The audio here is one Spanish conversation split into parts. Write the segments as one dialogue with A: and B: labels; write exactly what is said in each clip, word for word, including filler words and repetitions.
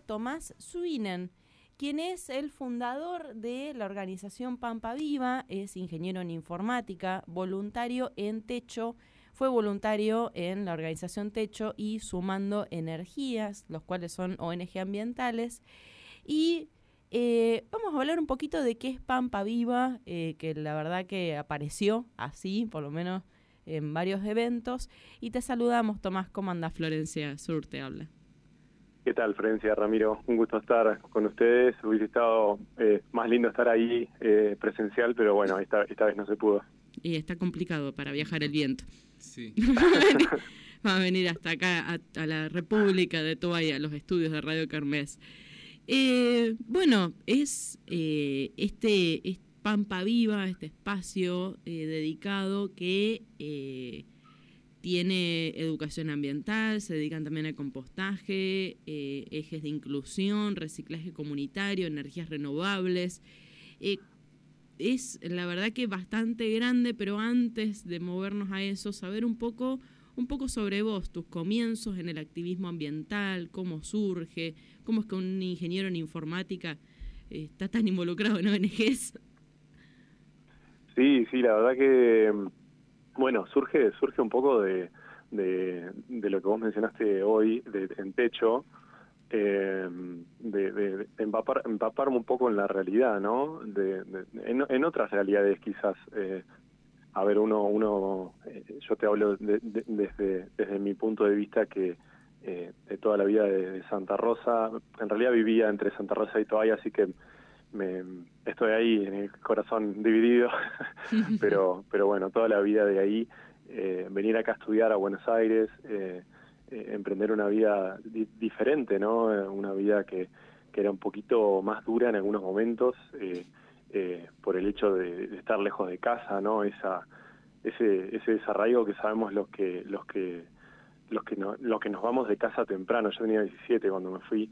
A: Tomás Suinen, quien es el fundador de la organización Pampa Viva, es ingeniero en informática, voluntario en Techo, fue voluntario en la organización Techo y Sumando Energías, los cuales son O N G ambientales, y eh, vamos a hablar un poquito de qué es Pampa Viva, eh, que la verdad que apareció así, por lo menos en varios eventos, y te saludamos, Tomás. ¿Cómo andás? Florencia Sur te habla.
B: ¿Qué tal, Florencia, Ramiro? Un gusto estar con ustedes. Hubiese estado eh, más lindo estar ahí eh, presencial, pero bueno, esta, esta vez no se pudo.
A: Y está complicado para viajar el viento.
C: Sí.
A: Va a venir hasta acá, a, a la República de Tobay, a los estudios de Radio Kermés. Eh, bueno, es eh, este es Pampa Viva, este espacio eh, dedicado que... Eh, tiene educación ambiental, se dedican también al compostaje, eh, ejes de inclusión, reciclaje comunitario, energías renovables. Eh, es la verdad que bastante grande, pero antes de movernos a eso, saber un poco, un poco sobre vos, tus comienzos en el activismo ambiental, cómo surge, cómo es que un ingeniero en informática eh, está tan involucrado en O N Ges.
B: Sí, sí, la verdad que... Bueno, surge surge un poco de, de, de lo que vos mencionaste hoy de, en Techo, eh, de, de, de empapar, empaparme un poco en la realidad, ¿no? De, de, en, en otras realidades quizás. Eh, a ver, uno, uno eh, yo te hablo de, de, desde, desde mi punto de vista que eh, de toda la vida de, de Santa Rosa, en realidad vivía entre Santa Rosa y Toay, así que Me, estoy ahí en el corazón dividido, pero pero bueno, toda la vida de ahí, eh, venir acá a estudiar a Buenos Aires, eh, eh, emprender una vida di diferente, ¿no? Una vida que, que era un poquito más dura en algunos momentos, eh, eh, por el hecho de, de estar lejos de casa, ¿no? Esa ese ese desarraigo que sabemos los que los que los que no, los que nos vamos de casa temprano. Yo tenía diecisiete cuando me fui.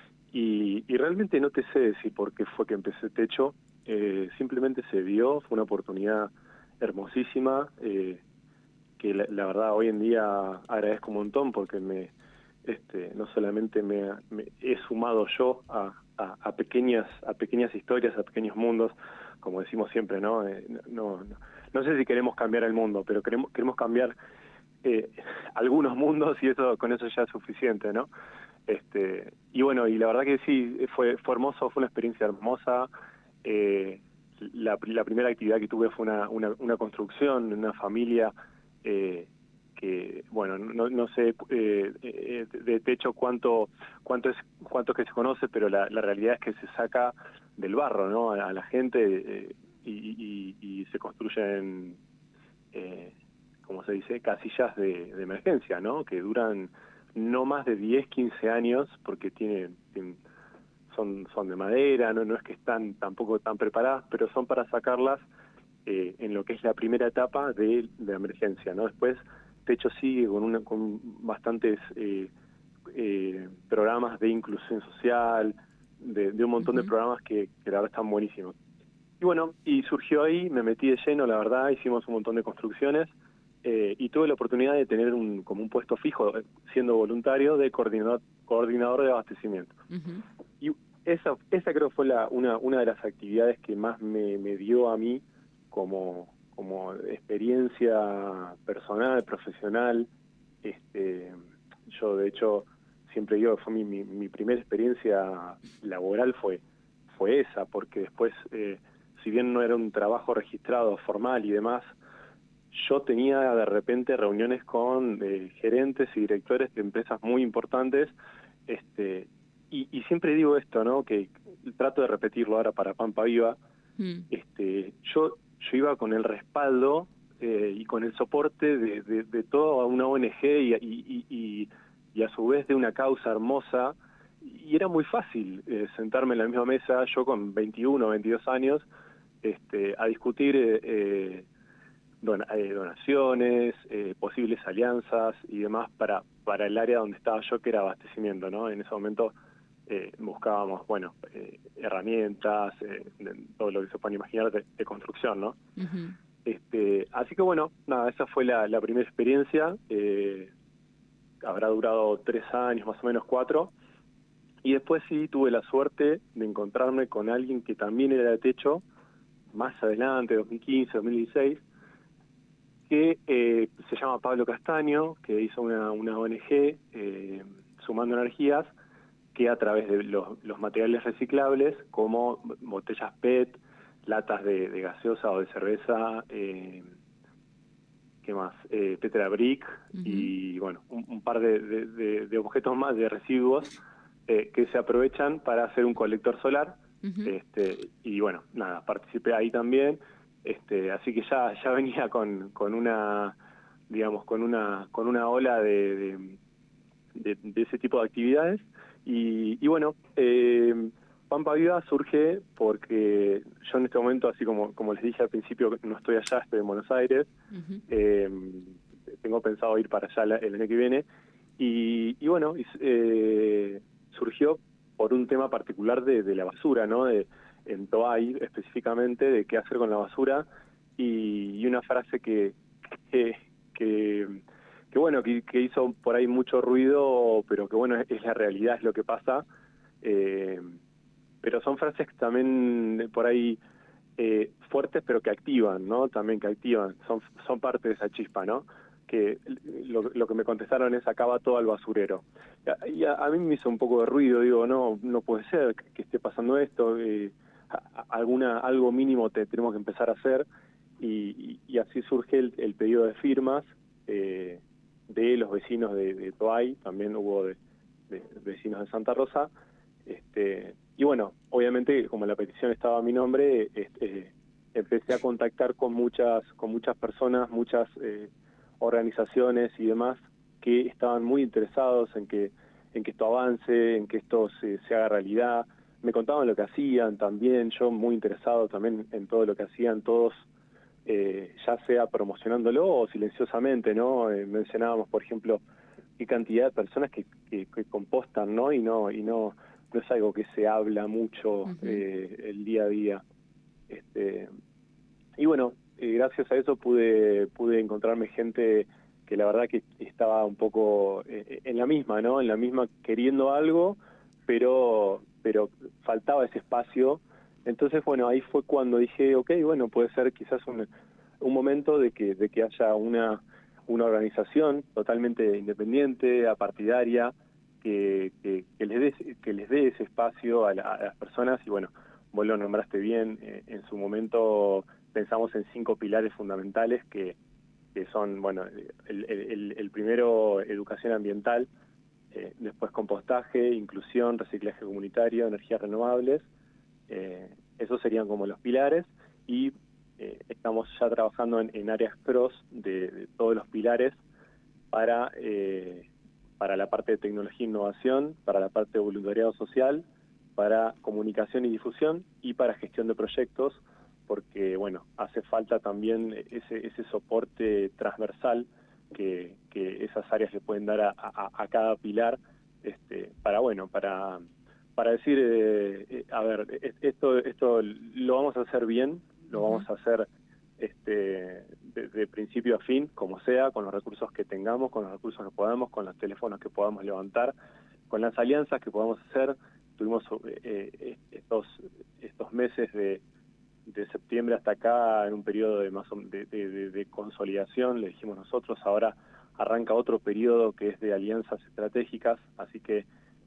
B: Y, y realmente no te sé decir por qué fue que empecé Techo, eh, simplemente se dio, fue una oportunidad hermosísima, eh, que la, la verdad hoy en día agradezco un montón porque me este no solamente me, me he sumado yo a, a, a pequeñas a pequeñas historias, a pequeños mundos, como decimos siempre, ¿no? Eh, no, no, no sé si queremos cambiar el mundo, pero queremos, queremos cambiar eh, algunos mundos y eso con eso ya es suficiente, ¿no? Este, y bueno, y la verdad que sí, fue fue hermoso, fue una experiencia hermosa. Eh, la, la primera actividad que tuve fue una, una, una construcción, una familia eh, que, bueno, no, no sé eh, eh, de Techo cuánto cuánto es cuánto es que se conoce, pero la, la realidad es que se saca del barro, ¿no? A, a la gente eh, y, y, y se construyen, eh, ¿cómo se dice? Casillas de, de emergencia, ¿no? Que duran no más de diez, quince años, porque tienen, tienen son son de madera, no no es que están tampoco tan preparadas, pero son para sacarlas eh, en lo que es la primera etapa de, de emergencia, ¿no? Después Techo sigue con una con bastantes eh, eh, programas de inclusión social, de, de un montón uh-huh. de programas que, que la verdad están buenísimos. Y bueno, y surgió ahí, me metí de lleno, la verdad, hicimos un montón de construcciones. Eh, y tuve la oportunidad de tener un como un puesto fijo, siendo voluntario, de coordinador, coordinador de abastecimiento. Uh-huh. Y esa esa creo fue la una una de las actividades que más me, me dio a mí como como experiencia personal, profesional. Este, yo de hecho siempre digo que fue mi, mi, mi primera experiencia laboral fue fue esa, porque después, eh, si bien no era un trabajo registrado, formal y demás, yo tenía de repente reuniones con eh, gerentes y directores de empresas muy importantes, este, y, y siempre digo esto, ¿no? Que trato de repetirlo ahora para Pampa Viva. Mm. Este, yo yo iba con el respaldo eh, y con el soporte de, de, de toda una O N G y, y, y, y a su vez de una causa hermosa, y era muy fácil eh, sentarme en la misma mesa, yo con veintiuno, veintidós años, este, a discutir eh, eh, Don, eh, donaciones, eh, posibles alianzas y demás para para el área donde estaba yo, que era abastecimiento, ¿no? En ese momento eh, buscábamos, bueno, eh, herramientas, eh, todo lo que se puede imaginar de, de construcción, ¿no? Uh-huh. Este, así que bueno, nada, esa fue la, la primera experiencia. Eh, habrá durado tres años, más o menos cuatro, Y después sí tuve la suerte de encontrarme con alguien que también era de techo, más adelante, dos mil quince, dos mil dieciséis, que eh, se llama Pablo Castaño, que hizo una, una O N G, eh, Sumando Energías, que a través de los, los materiales reciclables, como botellas P E T, latas de, de gaseosa o de cerveza, eh, ¿qué más? Eh, Tetra Brick, uh-huh. y bueno, un, un par de, de, de, de objetos más, de residuos, eh, que se aprovechan para hacer un colector solar. Uh-huh. este, y bueno, nada, participé ahí también, este, así que ya, ya venía con, con una, digamos, con una, con una ola de, de, de, de ese tipo de actividades. Y, y bueno, eh, Pampa Viva surge porque yo en este momento, así como, como les dije al principio, no estoy allá, estoy en Buenos Aires. Uh-huh. eh, tengo pensado ir para allá la, el año que viene. Y, y bueno, eh, surgió por un tema particular de, de la basura, ¿no? De, en Toay específicamente, de qué hacer con la basura. Y, y una frase que... que, que que bueno, que, que hizo por ahí mucho ruido, pero que bueno, es, es la realidad, es lo que pasa. Eh, pero son frases que también por ahí eh, fuertes, pero que activan, ¿no? También que activan, son, son parte de esa chispa, ¿no? Que lo, lo que me contestaron es: acaba todo al basurero. Y a, a mí me hizo un poco de ruido, digo, no, no puede ser que, que esté pasando esto, eh, a, alguna algo mínimo te, tenemos que empezar a hacer, y, y, y así surge el, el pedido de firmas, eh, de los vecinos de, de Toay, también hubo de, de vecinos de Santa Rosa, este, y bueno, obviamente como la petición estaba a mi nombre, este, empecé a contactar con muchas, con muchas personas, muchas eh, organizaciones y demás que estaban muy interesados en que, en que esto avance, en que esto se, se haga realidad. Me contaban lo que hacían también, yo muy interesado también en todo lo que hacían todos. Eh, ya sea promocionándolo o silenciosamente, ¿no? Eh, mencionábamos, por ejemplo, qué cantidad de personas que, que, que compostan, ¿no? Y no y no no es algo que se habla mucho uh-huh. eh, el día a día. Este, y bueno, eh, gracias a eso pude pude encontrarme gente que la verdad que estaba un poco eh, en la misma, ¿no? En la misma, queriendo algo, pero pero faltaba ese espacio. Entonces, bueno, ahí fue cuando dije, ok, bueno, puede ser quizás un, un momento de que de que haya una una organización totalmente independiente, apartidaria, que, que, que les dé que les dé ese espacio a, la, a las personas. Y bueno, vos lo nombraste bien, eh, en su momento pensamos en cinco pilares fundamentales que, que son, bueno, el, el, el primero, educación ambiental, eh, después compostaje, inclusión, reciclaje comunitario, energías renovables. Eh, esos serían como los pilares, y eh, estamos ya trabajando en, en áreas cross de, de todos los pilares para, eh, para la parte de tecnología e innovación, para la parte de voluntariado social, para comunicación y difusión, y para gestión de proyectos, porque bueno, hace falta también ese, ese soporte transversal que, que esas áreas le pueden dar a, a, a cada pilar, este, para bueno, para para decir, eh, a ver, esto esto lo vamos a hacer bien, lo uh-huh. vamos a hacer este de, de principio a fin, como sea, con los recursos que tengamos, con los recursos que podamos, con los teléfonos que podamos levantar, con las alianzas que podamos hacer. Tuvimos eh, estos estos meses de, de septiembre hasta acá en un periodo de, más, de, de, de consolidación, le dijimos nosotros. Ahora arranca otro periodo que es de alianzas estratégicas, así que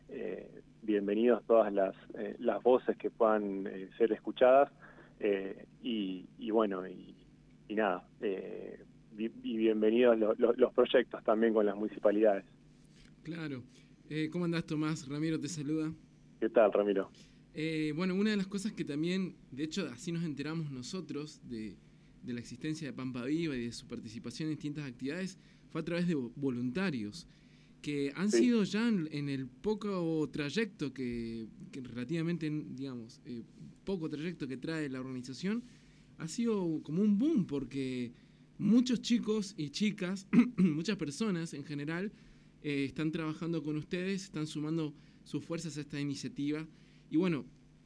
B: eh, bienvenidos todas las, eh, las voces que puedan eh, ser escuchadas, eh, y, y bueno, y, y nada, eh, y bienvenidos lo, lo, los proyectos también con las municipalidades.
C: Claro. Eh, ¿Cómo andás, Tomás? Ramiro te saluda.
B: ¿Qué tal, Ramiro?
C: Eh, bueno, una de las cosas que también, de hecho, así nos enteramos nosotros de, de la existencia de Pampa Viva y de su participación en distintas actividades, fue a través de voluntarios, que han sí. sido ya en, en el poco trayecto que, que relativamente, digamos, eh, poco trayecto que trae la organización, ha sido como un boom, porque muchos chicos y chicas, muchas personas en general, eh, están trabajando con ustedes, están sumando sus fuerzas a esta iniciativa. Y bueno,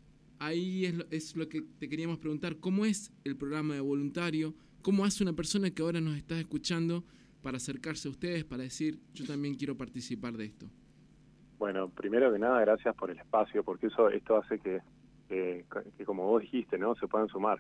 C: ahí es lo, es lo que te queríamos preguntar: ¿cómo es el programa de voluntario? ¿Cómo hace una persona que ahora nos está escuchando para acercarse a ustedes, para decir, yo también quiero participar de esto?
B: Bueno, primero que nada, gracias por el espacio, porque eso esto hace que, que, que como vos dijiste, ¿no? Se puedan sumar.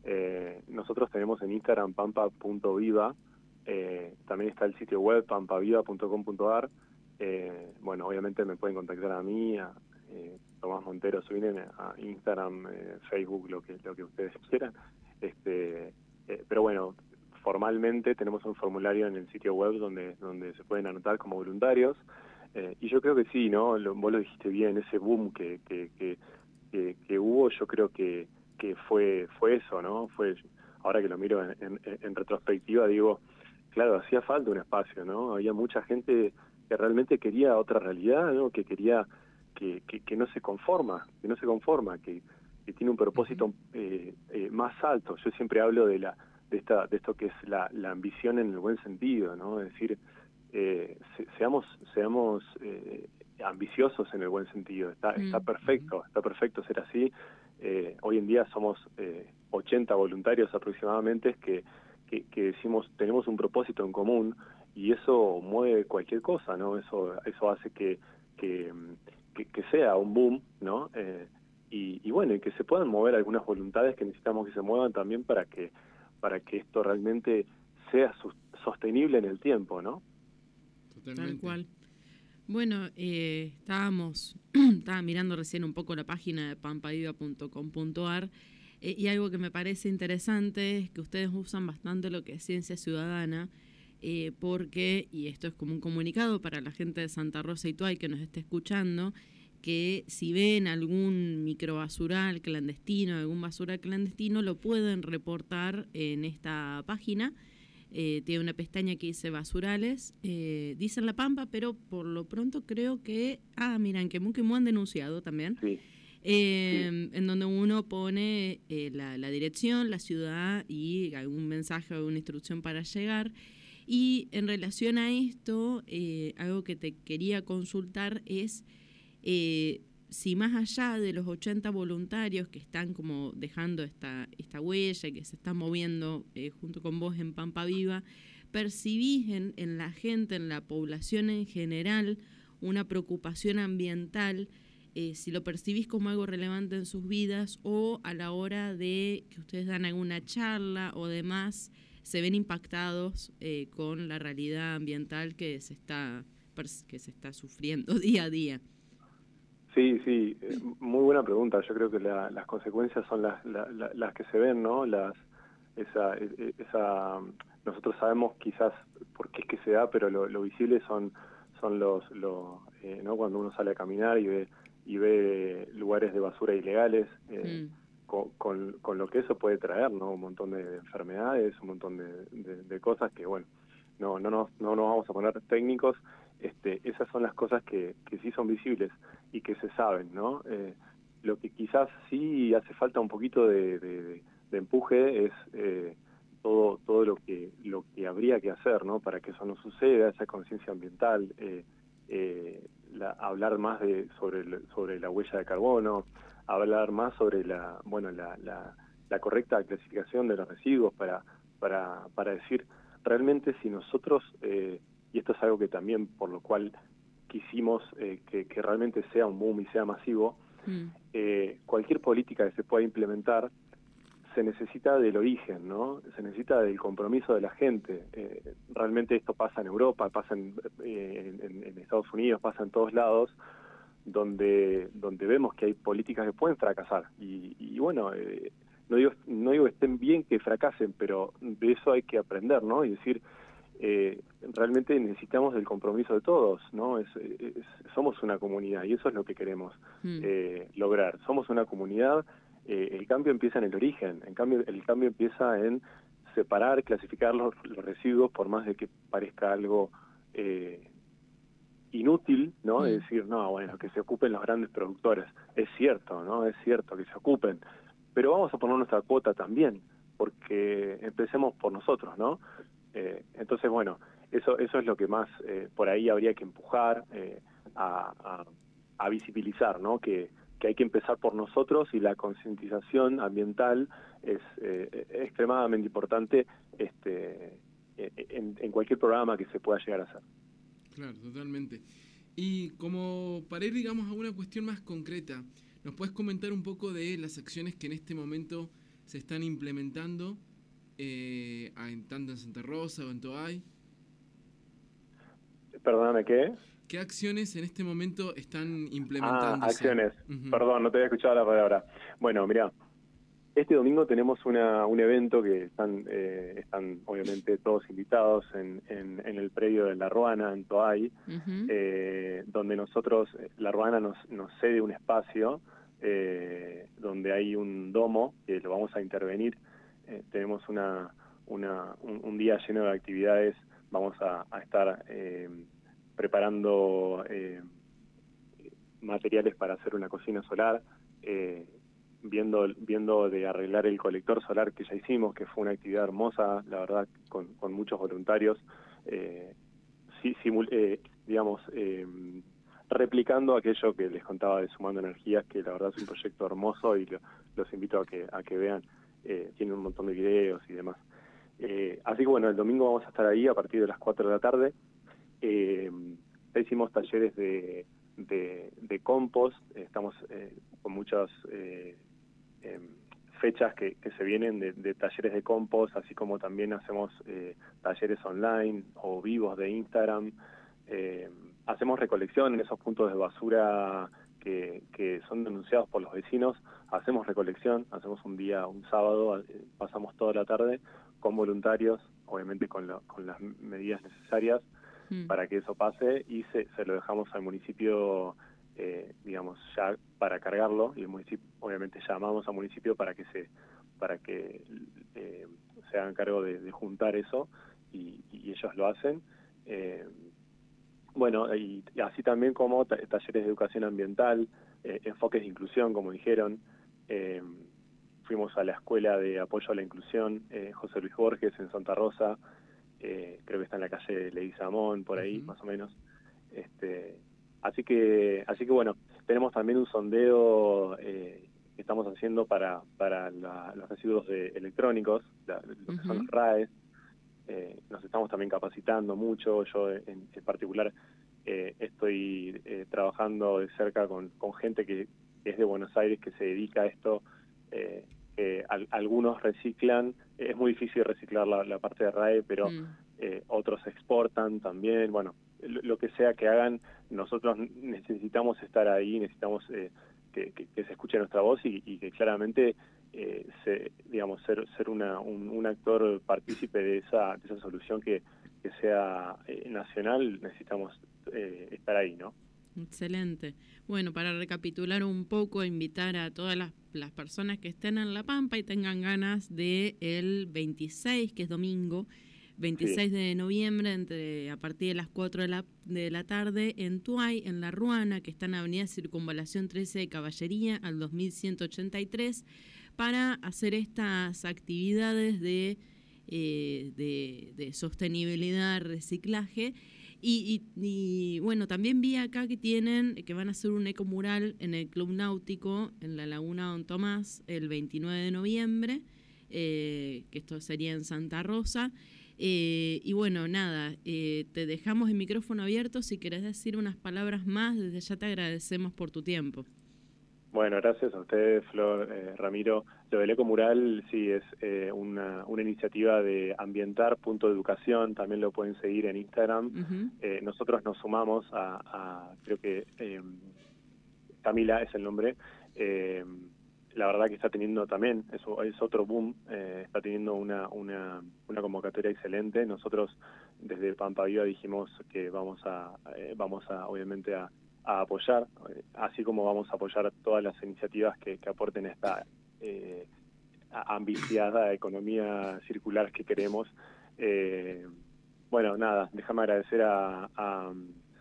B: Eh, nosotros tenemos en Instagram pampa punto viva, eh, también está el sitio web pampaviva punto com punto ar. Eh, bueno, obviamente me pueden contactar a mí, a eh, Tomás Montero Suinen, a Instagram, eh, Facebook, lo que lo que ustedes quieran. Este, eh, pero bueno, formalmente tenemos un formulario en el sitio web donde donde se pueden anotar como voluntarios. Eh, y yo creo que sí, ¿no? Lo, vos lo dijiste bien, ese boom que que, que, que, que hubo, yo creo que, que fue fue eso, ¿no? Fue, ahora que lo miro en, en, en retrospectiva, digo, claro, hacía falta un espacio, ¿no? Había mucha gente que realmente quería otra realidad, ¿no? Que quería, que, que, que no se conforma, que no se conforma, que, que tiene un propósito eh, eh, más alto. Yo siempre hablo de la de esta de esto que es la, la ambición en el buen sentido, ¿no? Es decir, eh, se, seamos seamos eh, ambiciosos en el buen sentido. Está está
A: Mm.
B: perfecto, está perfecto ser así. Eh, hoy en día somos eh, ochenta voluntarios aproximadamente que, que que decimos tenemos un propósito en común, y eso mueve cualquier cosa, ¿no? Eso eso hace que que, que, que sea un boom, ¿no? Eh, y, y bueno, y que se puedan mover algunas voluntades que necesitamos que se muevan también para que para que esto realmente sea sus- sostenible en el tiempo, ¿no?
C: Totalmente.
A: Tal cual. Bueno, eh, estábamos, estaba mirando recién un poco la página de pampaviva punto com punto ar eh, y algo que me parece interesante es que ustedes usan bastante lo que es ciencia ciudadana, eh, porque, y esto es como un comunicado para la gente de Santa Rosa y Tuay que nos esté escuchando, que si ven algún microbasural clandestino, algún basura clandestino, lo pueden reportar en esta página. Eh, tiene una pestaña que dice basurales, eh, dice en La Pampa, pero por lo pronto creo que, ah, mira, en Quemuquimú han denunciado también,
B: Sí,
A: eh,
B: sí.
A: en donde uno pone eh, la, la dirección, la ciudad y algún mensaje o alguna instrucción para llegar. Y en relación a esto, eh, algo que te quería consultar es eh, si más allá de los ochenta voluntarios que están como dejando esta, esta huella, que se están moviendo eh, junto con vos en Pampa Viva, percibís en, en la gente, en la población en general, una preocupación ambiental, eh, si lo percibís como algo relevante en sus vidas o a la hora de que ustedes dan alguna charla o demás, se ven impactados eh, con la realidad ambiental que se está, que se está sufriendo día a día.
B: Sí, sí, eh, muy buena pregunta. Yo creo que la, las consecuencias son las, la, la, las que se ven, ¿no? Las, esa, esa, nosotros sabemos quizás por qué es que se da, pero lo, lo visible son, son los, los eh, ¿no? Cuando uno sale a caminar y ve y ve lugares de basura ilegales, eh,
A: Mm.
B: con, con, con lo que eso puede traer, ¿no? Un montón de enfermedades, un montón de, de, de cosas que, bueno, no, no nos, no nos vamos a poner técnicos. Este, esas son las cosas que, que sí son visibles y que se saben, ¿no? Eh, lo que quizás sí hace falta un poquito de, de, de empuje es eh, todo todo lo que lo que habría que hacer, ¿no? Para que eso no suceda, esa conciencia ambiental, eh, eh, la, hablar más de sobre el, sobre la huella de carbono, hablar más sobre la bueno la, la, la correcta clasificación de los residuos para para para decir realmente si nosotros eh, y esto es algo que también por lo cual quisimos eh, que, que realmente sea un boom y sea masivo,
A: Mm.
B: eh, cualquier política que se pueda implementar se necesita del origen, ¿no? Se necesita del compromiso de la gente. Eh, realmente esto pasa en Europa, pasa en, eh, en, en Estados Unidos, pasa en todos lados, donde donde vemos que hay políticas que pueden fracasar. Y, y bueno, eh, no digo no digo que estén bien que fracasen, pero de eso hay que aprender, ¿no? Y decir, eh, realmente necesitamos del compromiso de todos, ¿no? Es, es, somos una comunidad y eso es lo que queremos
A: Mm.
B: eh, lograr. Somos una comunidad, eh, el cambio empieza en el origen, en cambio el cambio empieza en separar, clasificar los, los residuos, por más de que parezca algo eh, inútil, ¿no?
A: Mm.
B: Es decir, no, bueno, que se ocupen los grandes productores. Es cierto, ¿no? Es cierto que se ocupen, pero vamos a poner nuestra cuota también, porque empecemos por nosotros, ¿no? Eh, entonces, bueno, eso eso es lo que más eh, por ahí habría que empujar eh, a, a, a visibilizar, ¿no? Que, que hay que empezar por nosotros y la concientización ambiental es eh, extremadamente importante este, en, en cualquier programa que se pueda llegar a hacer.
C: Claro, totalmente. Y como para ir, digamos, a una cuestión más concreta, ¿nos puedes comentar un poco de las acciones que en este momento se están implementando, eh, en, tanto en Santa Rosa o en Toay?
B: Perdóname, ¿qué?
C: ¿Qué acciones en este momento están
B: Ah,
C: implementándose?
B: acciones.
C: Uh-huh.
B: Perdón, no te había escuchado la palabra. Bueno, mira, este domingo tenemos una, un evento que están, eh, están obviamente todos invitados en, en, en el predio de La Ruana, en Toay,
A: Uh-huh.
B: eh, donde nosotros, La Ruana nos, nos cede un espacio eh, donde hay un domo que lo vamos a intervenir. Eh, tenemos una, una, un, un día lleno de actividades, vamos a, a estar eh, preparando eh, materiales para hacer una cocina solar, eh, viendo viendo de arreglar el colector solar que ya hicimos, que fue una actividad hermosa, la verdad, con, con muchos voluntarios, eh, sí, simul, eh, digamos, eh, replicando aquello que les contaba de Sumando Energías, que la verdad es un proyecto hermoso y lo, los invito a que, a que vean, eh, tiene un montón de videos y demás. Eh, así que bueno, el domingo vamos a estar ahí a partir de las cuatro de la tarde. Eh, ya hicimos talleres de, de, de compost, estamos eh, con muchas eh, eh, fechas que, que se vienen de, de talleres de compost, así como también hacemos eh, talleres online o vivos de Instagram. Eh, hacemos recolección en esos puntos de basura que, que son denunciados por los vecinos, hacemos recolección, hacemos un día, un sábado, eh, pasamos toda la tarde con voluntarios, obviamente con, lo, con las medidas necesarias
A: Mm.
B: para que eso pase, y se, se lo dejamos al municipio, eh, digamos, ya para cargarlo, y el municipio, obviamente llamamos al municipio para que se para que eh, se hagan cargo de, de juntar eso, y, y ellos lo hacen. Eh, bueno, y, y así también como ta- talleres de educación ambiental, eh, enfoques de inclusión, como dijeron. Eh, fuimos a la Escuela de Apoyo a la Inclusión, eh, José Luis Borges, en Santa Rosa, eh, creo que está en la calle Leguizamón, por ahí,
C: Uh-huh.
B: más o menos. Este, así que, así que bueno, tenemos también un sondeo eh, que estamos haciendo para, para la, los residuos de, electrónicos, la, lo que son
A: Uh-huh.
B: los R A Es. Eh, nos estamos también capacitando mucho. Yo en, en particular eh, estoy eh, trabajando de cerca con, con gente que, que es de Buenos Aires, que se dedica a esto, eh, que al, algunos reciclan, es muy difícil reciclar la, la parte de R A E, pero
A: Mm.
B: eh, otros exportan también. Bueno, lo, lo que sea que hagan, nosotros necesitamos estar ahí, necesitamos eh, que, que, que se escuche nuestra voz, y, y que claramente eh, se, digamos, ser ser una, un, un actor partícipe de esa, de esa solución que, que sea eh, nacional. Necesitamos eh, estar ahí, ¿no?
A: Excelente. Bueno, para recapitular un poco, invitar a todas las, las personas que estén en La Pampa y tengan ganas de el veintiséis, que es domingo,
B: Sí,
A: veintiséis de noviembre, entre a partir de las cuatro de la, de la tarde, en Tuay, en La Ruana, que está en Avenida Circunvalación trece de Caballería, al dos mil ciento ochenta y tres, para hacer estas actividades de, eh, de, de sostenibilidad, reciclaje. Y, y, y bueno, también vi acá que tienen, que van a hacer un ecomural en el Club Náutico, en la Laguna Don Tomás, el veintinueve de noviembre, eh, que esto sería en Santa Rosa. Eh, y bueno, nada, eh, te dejamos el micrófono abierto. Si querés decir unas palabras más, desde ya te agradecemos por tu tiempo.
B: bueno, gracias a ustedes, Flor, eh, Ramiro. Lo del Ecomural sí es eh, una, una iniciativa de Ambientar Punto de Educación, también lo pueden seguir en Instagram.
A: Uh-huh.
B: Eh, nosotros nos sumamos a, a creo que eh, Camila es el nombre. Eh, la verdad que está teniendo también, eso es otro boom, eh, está teniendo una, una, una convocatoria excelente. Nosotros desde Pampa Viva dijimos que vamos a, eh, vamos a obviamente a, a apoyar, eh, así como vamos a apoyar todas las iniciativas que, que aporten esta eh, ambiciada economía circular que queremos. Eh, bueno, nada, déjame agradecer a, a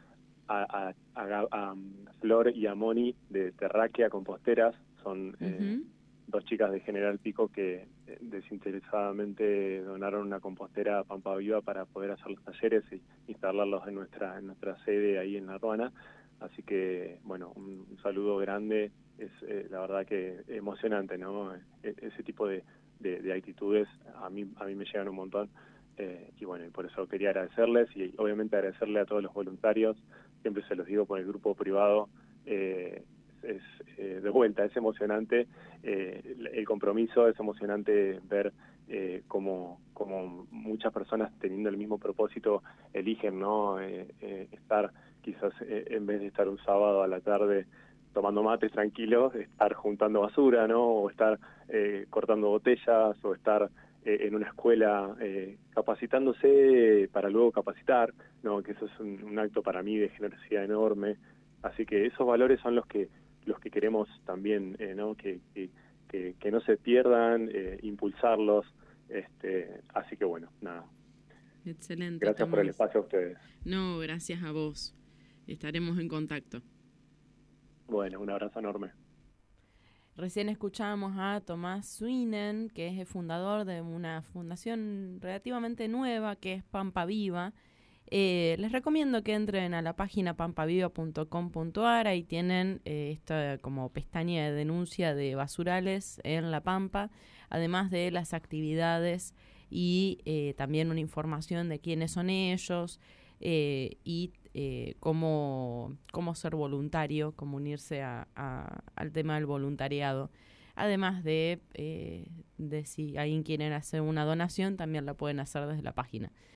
B: a, a, a, a Flor y a Moni de Terráquea Composteras. Son eh,
A: Uh-huh.
B: dos chicas de General Pico que eh, desinteresadamente donaron una compostera a Pampa Viva para poder hacer los talleres y instalarlos en nuestra en nuestra sede ahí en La Ruana. Así que, bueno, un, un saludo grande. Es eh, la verdad que emocionante, ¿no? E, ese tipo de, de, de actitudes a mí a mí me llegan un montón. Eh, y bueno, y por eso quería agradecerles, y obviamente agradecerle a todos los voluntarios siempre se los digo por el grupo privado, eh, es eh, de vuelta, es emocionante eh, el compromiso, es emocionante ver eh, como, como muchas personas teniendo el mismo propósito eligen, ¿no? Eh, eh, estar quizás eh, en vez de estar un sábado a la tarde tomando mates tranquilos, estar juntando basura, ¿no? O estar eh, cortando botellas, o estar eh, en una escuela eh, capacitándose para luego capacitar, ¿no? Que eso es un, un acto para mí de generosidad enorme. Así que esos valores son los que los que queremos también, eh, ¿no? Que, que, que, que no se pierdan, eh, impulsarlos. Este, así que bueno, nada.
A: Excelente.
B: Gracias
A: Tomás.
B: por el espacio a ustedes.
A: No, gracias a vos. Estaremos en contacto.
B: Bueno, un abrazo enorme.
D: Recién escuchamos a Tomás Swinen, que es el fundador de una fundación relativamente nueva, que es Pampa Viva. Eh, les recomiendo que entren a la página pampaviva punto com punto a r, ahí tienen eh, esta como pestaña de denuncia de basurales en La Pampa, además de las actividades y eh, también una información de quiénes son ellos eh, y eh, cómo, cómo ser voluntario, cómo unirse a, a, al tema del voluntariado. Además de, eh, de si alguien quiere hacer una donación, también la pueden hacer desde la página.